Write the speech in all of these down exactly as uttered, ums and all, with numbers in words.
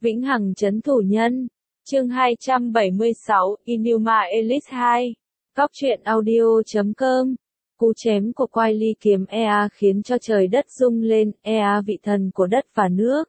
Vĩnh hằng trấn thủ nhân. Chương hai trăm bảy mươi sáu, Inuma Elite hai. Góc truyện audio chấm com. Cú chém của Quai Ly kiếm Ea khiến cho trời đất rung lên, Ea vị thần của đất và nước.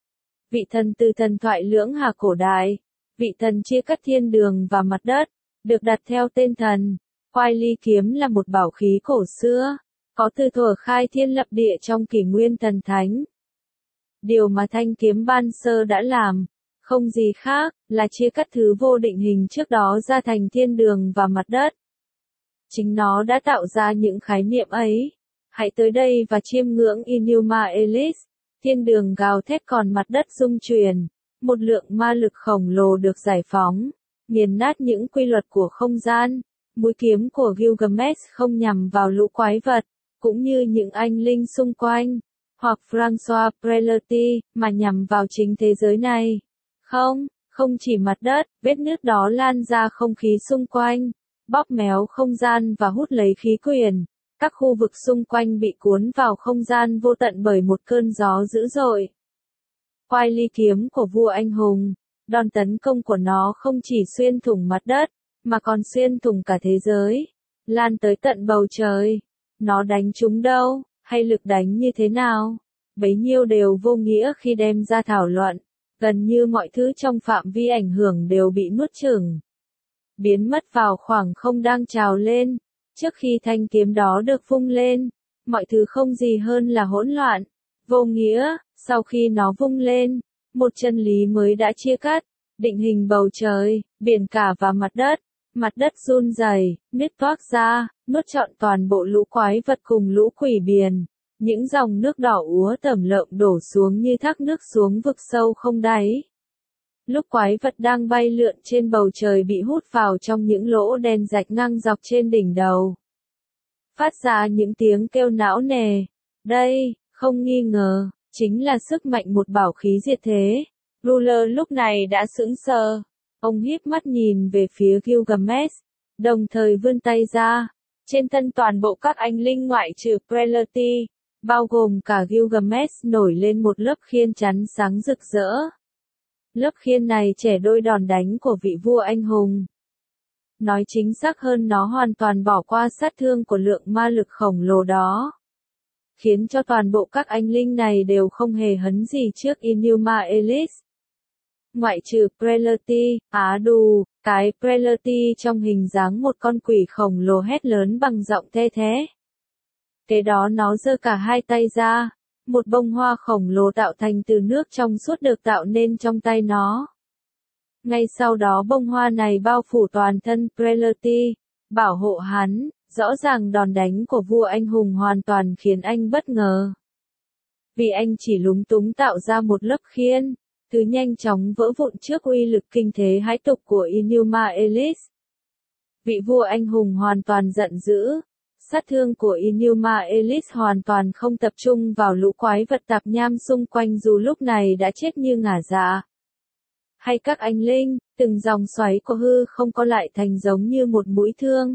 Vị thần từ thần thoại lưỡng hà cổ đại, vị thần chia cắt thiên đường và mặt đất, được đặt theo tên thần. Quai Ly kiếm là một bảo khí cổ xưa, có từ thuở khai thiên lập địa trong kỷ nguyên thần thánh. Điều mà thanh kiếm ban sơ đã làm, không gì khác, là chia cắt thứ vô định hình trước đó ra thành thiên đường và mặt đất. Chính nó đã tạo ra những khái niệm ấy. Hãy tới đây và chiêm ngưỡng Inuma Elite. Thiên đường gào thét còn mặt đất rung chuyển. Một lượng ma lực khổng lồ được giải phóng, nghiền nát những quy luật của không gian. Mũi kiếm của Gilgamesh không nhằm vào lũ quái vật, cũng như những anh linh xung quanh, hoặc François Prelotti, mà nhằm vào chính thế giới này. Không, không chỉ mặt đất, vết nứt đó lan ra không khí xung quanh, bóp méo không gian và hút lấy khí quyển. Các khu vực xung quanh bị cuốn vào không gian vô tận bởi một cơn gió dữ dội. Quai Ly kiếm của vua anh hùng, đòn tấn công của nó không chỉ xuyên thủng mặt đất, mà còn xuyên thủng cả thế giới, lan tới tận bầu trời. Nó đánh trúng đâu, hay lực đánh như thế nào, bấy nhiêu đều vô nghĩa khi đem ra thảo luận. Gần như mọi thứ trong phạm vi ảnh hưởng đều bị nuốt chửng, biến mất vào khoảng không đang trào lên. Trước khi thanh kiếm đó được vung lên, mọi thứ không gì hơn là hỗn loạn, vô nghĩa. Sau khi nó vung lên, một chân lý mới đã chia cắt, định hình bầu trời, biển cả và mặt đất. Mặt đất run rẩy, nứt toác ra, nuốt trọn toàn bộ lũ quái vật cùng lũ quỷ biển. Những dòng nước đỏ úa tởm lợm đổ xuống như thác nước xuống vực sâu không đáy. Lúc quái vật đang bay lượn trên bầu trời bị hút vào trong những lỗ đen rạch ngang dọc trên đỉnh đầu, phát ra những tiếng kêu não nề. Đây, không nghi ngờ, chính là sức mạnh một bảo khí diệt thế. Ruler lúc này đã sững sờ. Ông híp mắt nhìn về phía Gilgamesh, đồng thời vươn tay ra. Trên thân toàn bộ các anh linh ngoại trừ Prelotti, bao gồm cả Gilgamesh, nổi lên một lớp khiên chắn sáng rực rỡ. Lớp khiên này trẻ đôi đòn đánh của vị vua anh hùng. Nói chính xác hơn, nó hoàn toàn bỏ qua sát thương của lượng ma lực khổng lồ đó, khiến cho toàn bộ các anh linh này đều không hề hấn gì trước Inuma Elite. Ngoại trừ Prelotti, á đù, cái Prelotti trong hình dáng một con quỷ khổng lồ hét lớn bằng giọng the thé. Kế đó nó giơ cả hai tay ra, một bông hoa khổng lồ tạo thành từ nước trong suốt được tạo nên trong tay nó. Ngay sau đó bông hoa này bao phủ toàn thân Prelotti, bảo hộ hắn. Rõ ràng đòn đánh của vua anh hùng hoàn toàn khiến anh bất ngờ, vì anh chỉ lúng túng tạo ra một lớp khiên, thứ nhanh chóng vỡ vụn trước uy lực kinh thế hãi tục của Inuma Elite. Vị vua anh hùng hoàn toàn giận dữ. Sát thương của Inuma Elite hoàn toàn không tập trung vào lũ quái vật tạp nham xung quanh dù lúc này đã chết như ngả dạ, hay các anh linh. Từng dòng xoáy của hư không co lại thành giống như một mũi thương,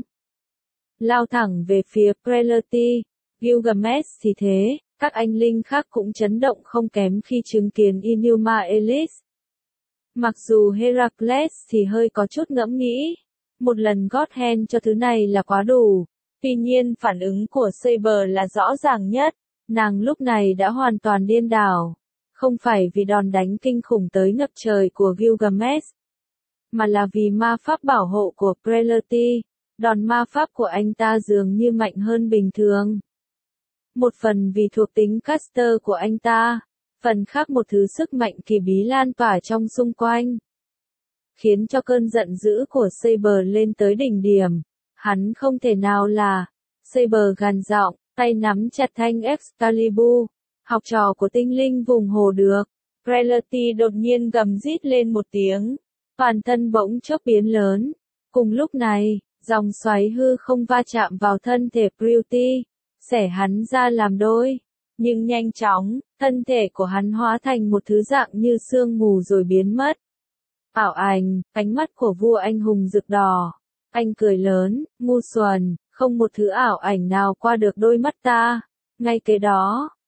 lao thẳng về phía Prelotti. Gilgamesh thì thế, các anh linh khác cũng chấn động không kém khi chứng kiến Inuma Elite. Mặc dù Heracles thì hơi có chút ngẫm nghĩ, một lần gót hen cho thứ này là quá đủ. Tuy nhiên phản ứng của Saber là rõ ràng nhất, nàng lúc này đã hoàn toàn điên đảo. Không phải vì đòn đánh kinh khủng tới ngập trời của Gilgamesh, mà là vì ma pháp bảo hộ của Prelotti. Đòn ma pháp của anh ta dường như mạnh hơn bình thường. Một phần vì thuộc tính caster của anh ta, phần khác một thứ sức mạnh kỳ bí lan tỏa trong xung quanh, khiến cho cơn giận dữ của Saber lên tới đỉnh điểm. Hắn không thể nào là. Saber gằn giọng, tay nắm chặt thanh Excalibur, học trò của tinh linh vùng hồ được. Prelotti đột nhiên gầm rít lên một tiếng, toàn thân bỗng chốc biến lớn. Cùng lúc này, dòng xoáy hư không va chạm vào thân thể Prelotti, xẻ hắn ra làm đôi. Nhưng nhanh chóng, thân thể của hắn hóa thành một thứ dạng như sương mù rồi biến mất. Ảo ảnh, ánh mắt của vua anh hùng rực đỏ. Anh cười lớn, ngu xuẩn, không một thứ ảo ảnh nào qua được đôi mắt ta. Ngay kế đó,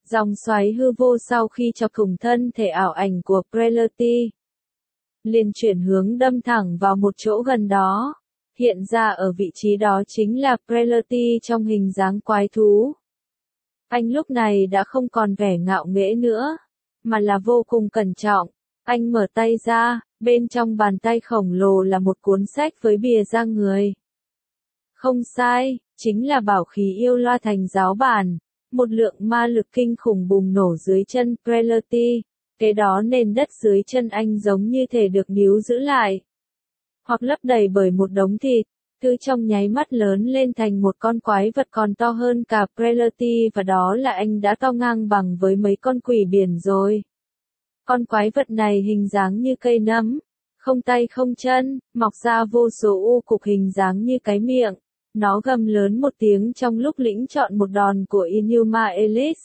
Dòng xoáy hư vô sau khi chọc thủng thân thể ảo ảnh của Prelati, liền chuyển hướng đâm thẳng vào một chỗ gần đó. Hiện ra ở vị trí đó chính là Prelati trong hình dáng quái thú. Anh lúc này đã không còn vẻ ngạo nghễ nữa, mà là vô cùng cẩn trọng. Anh mở tay ra, bên trong bàn tay khổng lồ là một cuốn sách với bìa da người. Không sai, chính là bảo khí yêu loa thành giáo bản. Một lượng ma lực kinh khủng bùng nổ dưới chân Prelati. Kế đó nền đất dưới chân anh giống như thể được níu giữ lại, hoặc lấp đầy bởi một đống thịt. Thứ trong nháy mắt lớn lên thành một con quái vật còn to hơn cả Prelati, và đó là anh đã to ngang bằng với mấy con quỷ biển rồi. Con quái vật này hình dáng như cây nấm, không tay không chân, mọc ra vô số u cục hình dáng như cái miệng. Nó gầm lớn một tiếng trong lúc lĩnh chọn một đòn của Inuma Elise.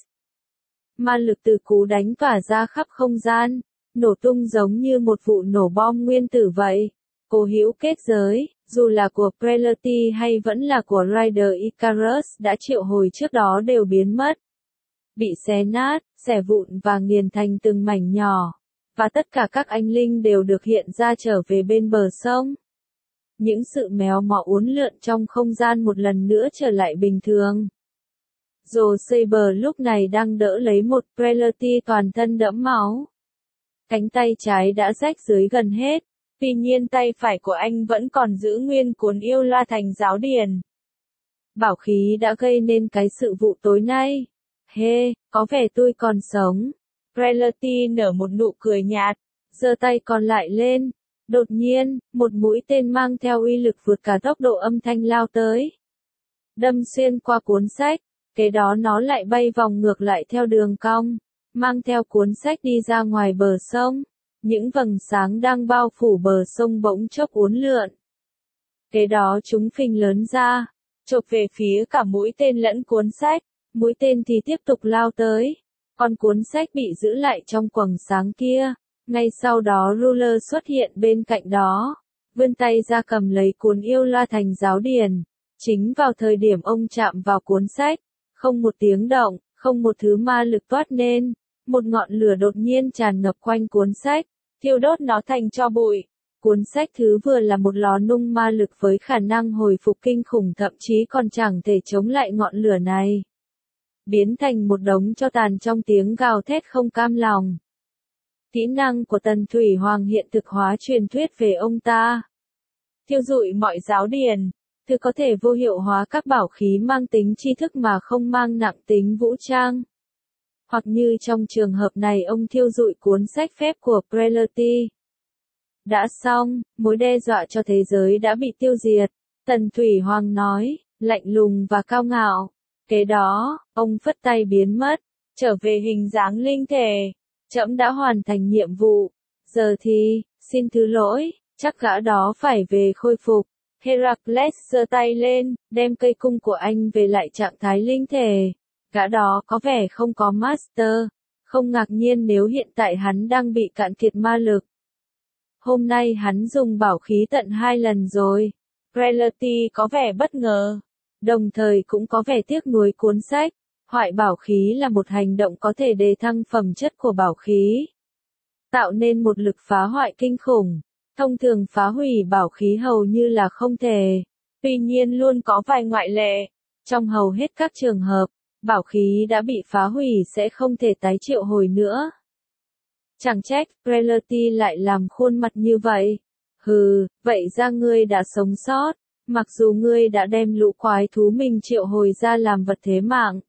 Ma lực từ cú đánh tỏa ra khắp không gian, nổ tung giống như một vụ nổ bom nguyên tử vậy. Cố hữu kết giới, dù là của Prelati hay vẫn là của Rider Icarus đã triệu hồi trước đó đều biến mất. Bị xé nát, xẻ vụn và nghiền thành từng mảnh nhỏ. Và tất cả các anh linh đều được hiện ra trở về bên bờ sông. Những sự méo mó uốn lượn trong không gian một lần nữa trở lại bình thường. Joe Saber lúc này đang đỡ lấy một Prelati toàn thân đẫm máu. Cánh tay trái đã rách dưới gần hết, tuy nhiên tay phải của anh vẫn còn giữ nguyên cuốn yêu la thành giáo điển. Bảo khí đã gây nên cái sự vụ tối nay. Hê, hey, có vẻ tôi còn sống. Prelati nở một nụ cười nhạt, giơ tay còn lại lên. Đột nhiên, một mũi tên mang theo uy lực vượt cả tốc độ âm thanh lao tới. Đâm xuyên qua cuốn sách, kế đó nó lại bay vòng ngược lại theo đường cong, mang theo cuốn sách đi ra ngoài bờ sông. Những vầng sáng đang bao phủ bờ sông bỗng chốc uốn lượn. Kế đó chúng phình lớn ra, chộp về phía cả mũi tên lẫn cuốn sách. Mũi tên thì tiếp tục lao tới, còn cuốn sách bị giữ lại trong quầng sáng kia. Ngay sau đó Ruler xuất hiện bên cạnh đó, vươn tay ra cầm lấy cuốn yêu la thành giáo điển. Chính vào thời điểm ông chạm vào cuốn sách, không một tiếng động, không một thứ ma lực toát nên, một ngọn lửa đột nhiên tràn ngập quanh cuốn sách, thiêu đốt nó thành tro bụi. Cuốn sách thứ vừa là một lò nung ma lực với khả năng hồi phục kinh khủng, thậm chí còn chẳng thể chống lại ngọn lửa này, biến thành một đống tro tàn trong tiếng gào thét không cam lòng. Kỹ năng của Tần Thủy Hoàng hiện thực hóa truyền thuyết về ông ta. Thiêu rụi mọi giáo điển, thứ có thể vô hiệu hóa các bảo khí mang tính tri thức mà không mang nặng tính vũ trang. Hoặc như trong trường hợp này ông thiêu rụi cuốn sách phép của Prelati. Đã xong, mối đe dọa cho thế giới đã bị tiêu diệt, Tần Thủy Hoàng nói, lạnh lùng và cao ngạo. Kế đó, ông phất tay biến mất, trở về hình dáng linh thể. Trẫm đã hoàn thành nhiệm vụ, giờ thì, xin thứ lỗi, chắc gã đó phải về khôi phục. Heracles giơ tay lên, đem cây cung của anh về lại trạng thái linh thể. Gã đó có vẻ không có master, không ngạc nhiên nếu hiện tại hắn đang bị cạn kiệt ma lực. Hôm nay hắn dùng bảo khí tận hai lần rồi. Prelati có vẻ bất ngờ, đồng thời cũng có vẻ tiếc nuối cuốn sách. Hoại bảo khí là một hành động có thể đề thăng phẩm chất của bảo khí, tạo nên một lực phá hoại kinh khủng. Thông thường phá hủy bảo khí hầu như là không thể, tuy nhiên luôn có vài ngoại lệ. Trong hầu hết các trường hợp, bảo khí đã bị phá hủy sẽ không thể tái triệu hồi nữa. Chẳng trách, Prelati lại làm khuôn mặt như vậy. Hừ, vậy ra ngươi đã sống sót, mặc dù ngươi đã đem lũ quái thú mình triệu hồi ra làm vật thế mạng.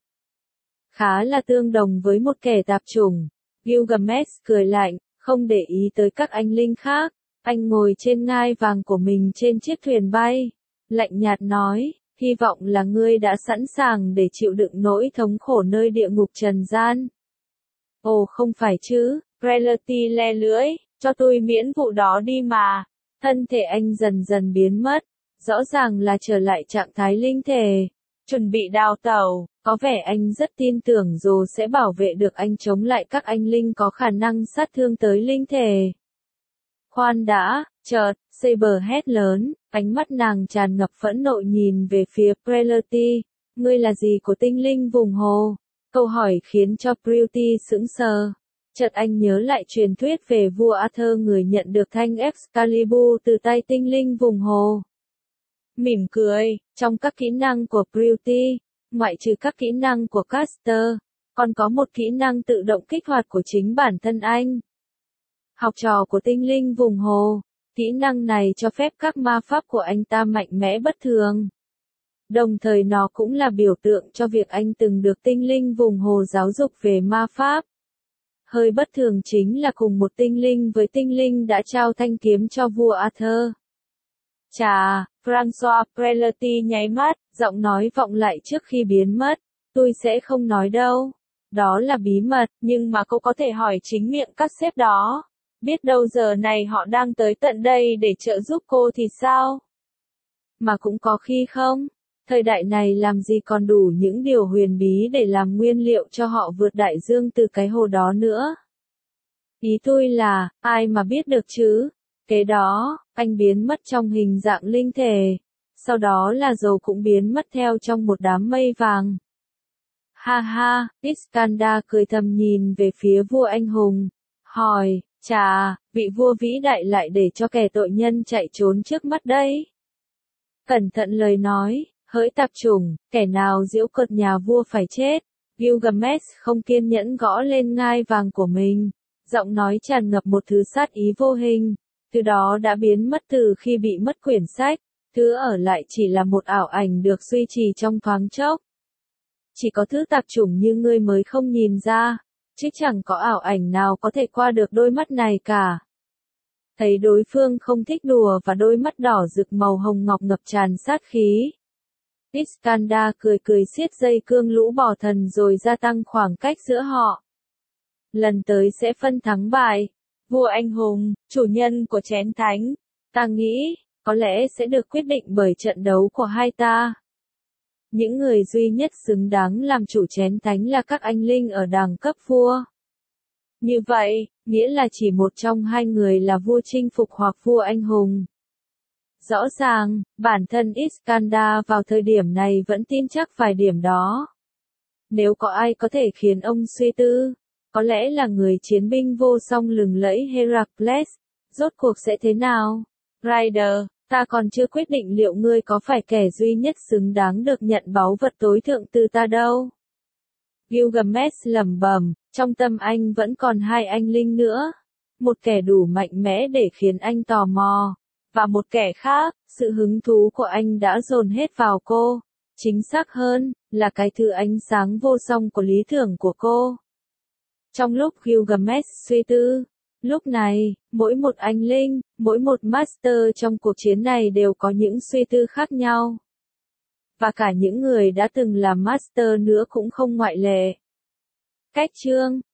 Khá là tương đồng với một kẻ tạp chủng. Gilgamesh cười lạnh, không để ý tới các anh linh khác. Anh ngồi trên ngai vàng của mình trên chiếc thuyền bay. Lạnh nhạt nói, hy vọng là ngươi đã sẵn sàng để chịu đựng nỗi thống khổ nơi địa ngục trần gian. Ồ không phải chứ, Prelati le lưỡi, cho tôi miễn vụ đó đi mà. Thân thể anh dần dần biến mất, rõ ràng là trở lại trạng thái linh thể. Chuẩn bị đào tẩu, có vẻ anh rất tin tưởng dù sẽ bảo vệ được anh chống lại các anh linh có khả năng sát thương tới linh thể. Khoan đã, chợt, Saber hét lớn, ánh mắt nàng tràn ngập phẫn nộ nhìn về phía Prelati. Ngươi là gì của tinh linh vùng hồ? Câu hỏi khiến cho Pretty sững sờ. Chợt anh nhớ lại truyền thuyết về vua Arthur, người nhận được thanh Excalibur từ tay tinh linh vùng hồ. Mỉm cười, trong các kỹ năng của Pretty, ngoại trừ các kỹ năng của caster, còn có một kỹ năng tự động kích hoạt của chính bản thân anh. Học trò của tinh linh vùng hồ, kỹ năng này cho phép các ma pháp của anh ta mạnh mẽ bất thường. Đồng thời nó cũng là biểu tượng cho việc anh từng được tinh linh vùng hồ giáo dục về ma pháp. Hơi bất thường chính là cùng một tinh linh với tinh linh đã trao thanh kiếm cho vua Arthur. Chà, François Prelati nháy mắt, giọng nói vọng lại trước khi biến mất. Tôi sẽ không nói đâu. Đó là bí mật, nhưng mà cô có thể hỏi chính miệng các sếp đó. Biết đâu giờ này họ đang tới tận đây để trợ giúp cô thì sao? Mà cũng có khi không. Thời đại này làm gì còn đủ những điều huyền bí để làm nguyên liệu cho họ vượt đại dương từ cái hồ đó nữa. Ý tôi là, ai mà biết được chứ? Kế đó, anh biến mất trong hình dạng linh thể. Sau đó là dầu cũng biến mất theo trong một đám mây vàng. Ha ha, Iskandar cười thầm nhìn về phía vua anh hùng. Hỏi, chà, vị vua vĩ đại lại để cho kẻ tội nhân chạy trốn trước mắt đấy. Cẩn thận lời nói. Hỡi tạp chủng, kẻ nào giễu cợt nhà vua phải chết. Gilgamesh không kiên nhẫn gõ lên ngai vàng của mình. Giọng nói tràn ngập một thứ sát ý vô hình. Từ đó đã biến mất từ khi bị mất quyển sách. Thứ ở lại chỉ là một ảo ảnh được duy trì trong thoáng chốc. Chỉ có thứ tạp chủng như ngươi mới không nhìn ra. Chứ chẳng có ảo ảnh nào có thể qua được đôi mắt này cả. Thấy đối phương không thích đùa và đôi mắt đỏ rực màu hồng ngọc ngập tràn sát khí. Iskandar cười cười siết dây cương lũ bò thần rồi gia tăng khoảng cách giữa họ. Lần tới sẽ phân thắng bại. Vua anh hùng, chủ nhân của chén thánh, ta nghĩ, có lẽ sẽ được quyết định bởi trận đấu của hai ta. Những người duy nhất xứng đáng làm chủ chén thánh là các anh linh ở đẳng cấp vua. Như vậy, nghĩa là chỉ một trong hai người là vua chinh phục hoặc vua anh hùng. Rõ ràng, bản thân Iskandar vào thời điểm này vẫn tin chắc vài điểm đó. Nếu có ai có thể khiến ông suy tư, có lẽ là người chiến binh vô song lừng lẫy Heracles. Rốt cuộc sẽ thế nào? Ryder, ta còn chưa quyết định liệu ngươi có phải kẻ duy nhất xứng đáng được nhận báu vật tối thượng từ ta đâu. Gilgamesh lẩm bẩm, trong tâm anh vẫn còn hai anh linh nữa. Một kẻ đủ mạnh mẽ để khiến anh tò mò. Và một kẻ khác, sự hứng thú của anh đã dồn hết vào cô. Chính xác hơn, là cái thứ ánh sáng vô song của lý tưởng của cô. Trong lúc Gilgamesh suy tư, lúc này, mỗi một anh linh, mỗi một master trong cuộc chiến này đều có những suy tư khác nhau. Và cả những người đã từng làm master nữa cũng không ngoại lệ. Cách chương